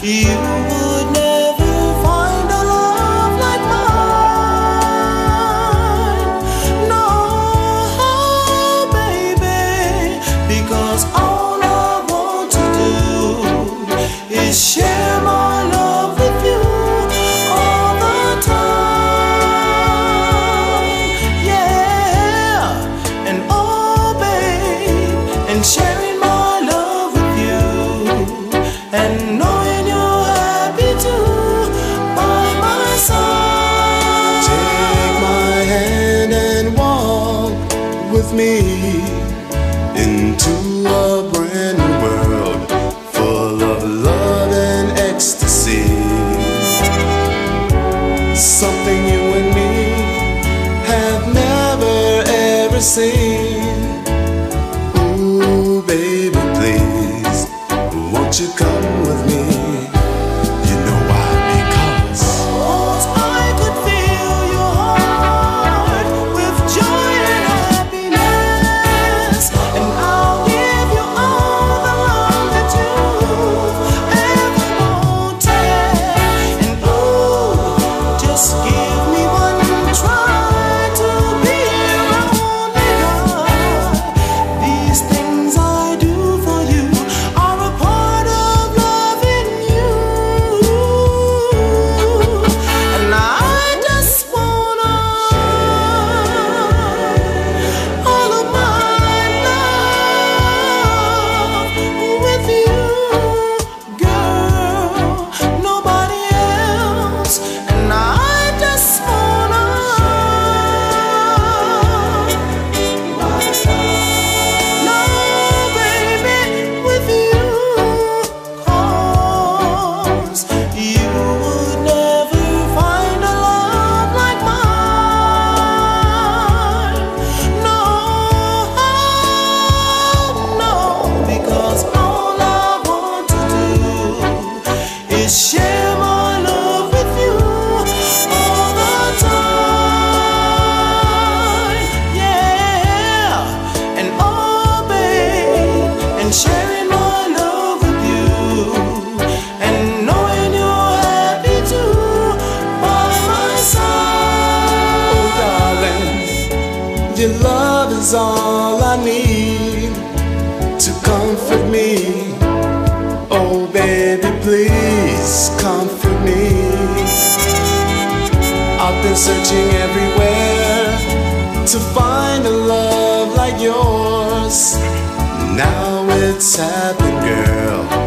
You would never find a love like mine. No, baby, because all I want to do is share my love with you all the time. Yeah, and oh, babe, and sharing my love with you, and knowing you're happy too by my side. Take my hand and walk with me into a brand new world full of love and ecstasy. Something you and me have never ever seen. Ooh, baby, please, won't you come with me? You know why? Because I could fill your heart with joy and happiness, and I'll give you all the love that you've ever wanted. And ooh, just give me one try to be your only God. These things I do for you are a part of loving you, and I just wanna all of my love with you, girl, nobody else. And I just wanna no, baby, with you, 'cause you would never find a love like mine. No, no, because all I want to do is share my love with you all the time. Yeah, and oh, babe, and sharing my love with you, and knowing you're happy too by my side. oh, darling, your love is all I need to comfort me. Oh, baby, please comfort me. I've been searching everywhere to find a love like yours. Now it's happened, girl.